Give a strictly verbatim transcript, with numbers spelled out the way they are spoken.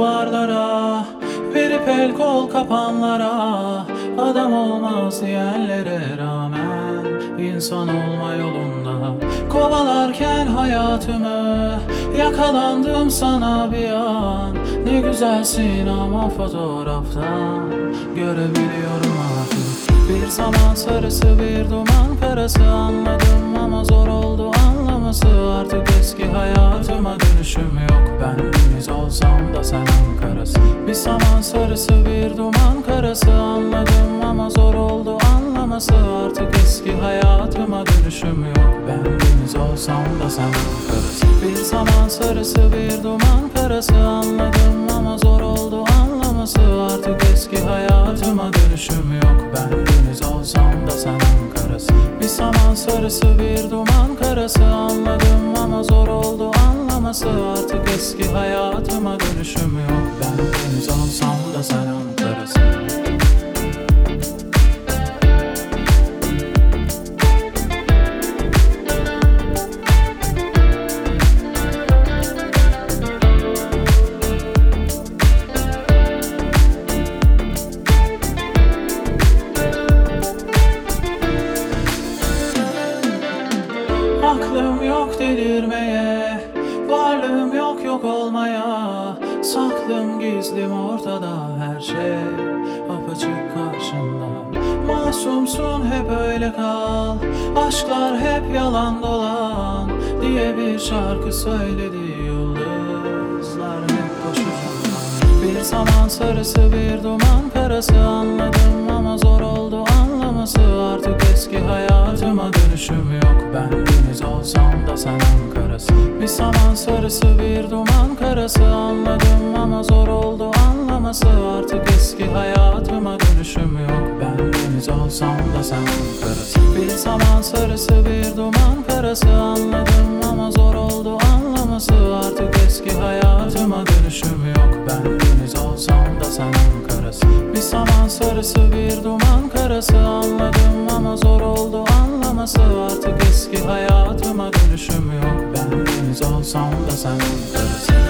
duvarlara, verip el kol kapanlara, adam olmaz diyenlere rağmen insan olma yolunda kovalarken hayatımı yakalandım sana bir an. Ne güzelsin ama fotoğraftan görebiliyorum artık. Bir zaman sarısı bir duman karası, anladım ama zor oldu anlaması. Artık eski hayatıma dönüşüm yok. Ben deniz olsam da sen Ankara'sın. Bir zaman sarısı bir duman karası, anladım ama zor oldu anlaması. Artık eski hayatıma dönüşüm yok. Ben deniz olsam da sen Ankara'sın. Bir zaman sarısı bir duman karası, anladım ama zor oldu anlaması. Artık eski hayatıma dönüşüm yok. Ben deniz olsam da sen Ankara'sın. Bir zaman sarısı bir duman karası, anladım ama zor oldu anlaması. Artık eski hayatıma dönüşüm yok. Ben deniz olsam da sen Ankara'sın. Aklım yok delirmeye, varlığım yok yok olmaya. Saklım gizlim ortada, her şey apaçık karşında. Masumsun hep öyle kal, aşklar hep yalan dolan diye bir şarkı söyledi yıldızlar hep boşuna. Bir zaman sarısı bir duman karası, anladım ama zor oldu anlaması. Artık eski hayatıma dönüşüm yok. Ben deniz olsam da sen Ankara'sın. Bir zaman sarısı bir duman karası, anladım ama zor oldu anlaması. Artık eski hayatıma dönüşüm yok. Ben deniz olsam da sen Ankara'sın. Bir zaman sarısı bir duman karası, anladım ama zor oldu anlaması. Artık eski hayatıma dönüşüm yok. Ben deniz olsam da sen Ankara'sın. Bir zaman sarısı bir duman karası, anladım ama zor oldu anlaması. Artık eski hayatıma dönüşüm yok. Ben deniz olsam da sen Ankara'sın.